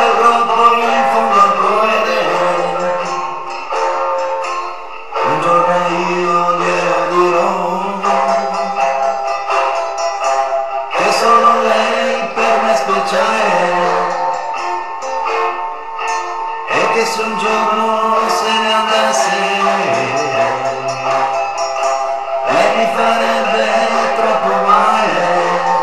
nel groppo in fondo al cuore. Un giorno io glielo dirò che solo lei per me è speciale e che se un giorno se ne andasse lei mi farebbe troppo male.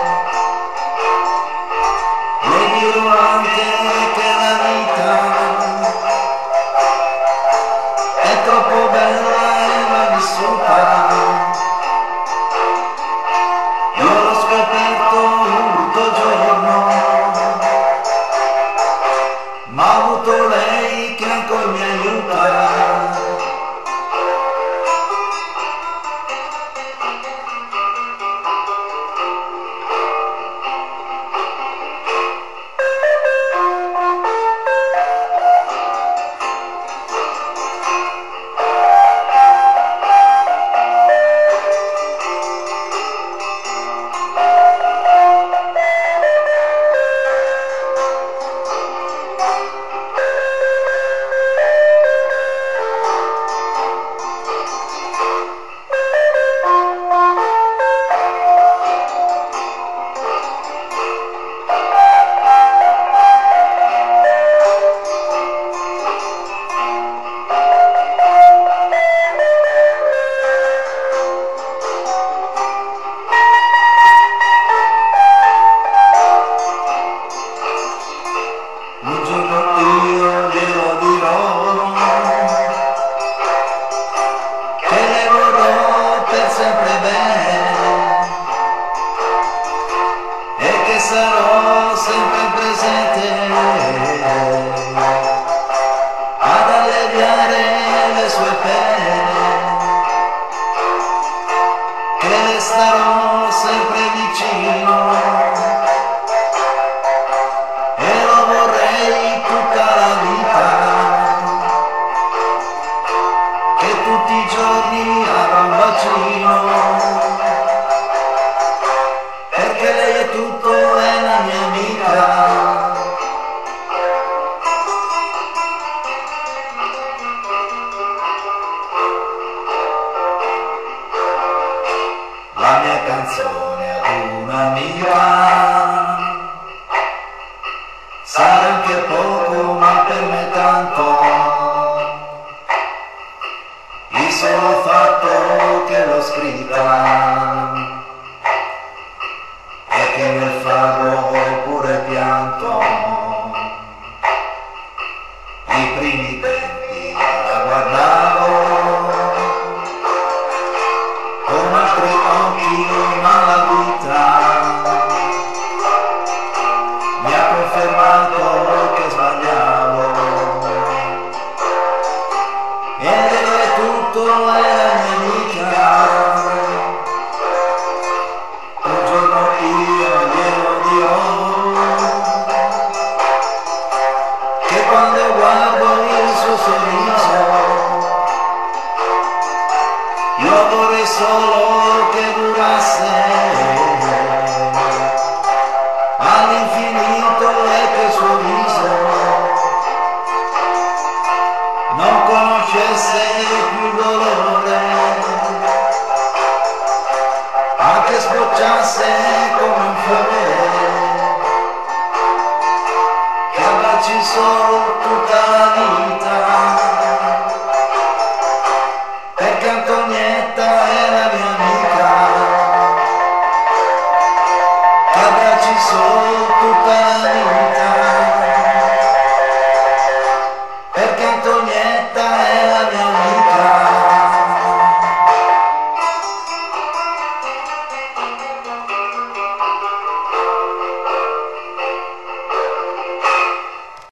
Le dirò anche che la vita è troppo bella e va vissuta. Io l'ho scoperto un brutto giorno, ma ho avuto lei che ancora mi aiuta. Un giorno io glielo dirò che le vorrò per sempre bene e che sarò sempre presente ad alleviare le sue pene, che le starò sempre vicino. Tutti i giorni avrà un bacino, perché lei è tutto, è la mia amica. La mia canzone ad un'amica sarà anche poco, ma per me tanto. Il solo fatto che l'ho scritta e che nel farlo pure pianto. I primi tempi la guardavo con altri occhi, ma la vita mi ha confermato che sbagliavo. Tutto è la mia amica. Un giorno io glielo dirò che quando è uguale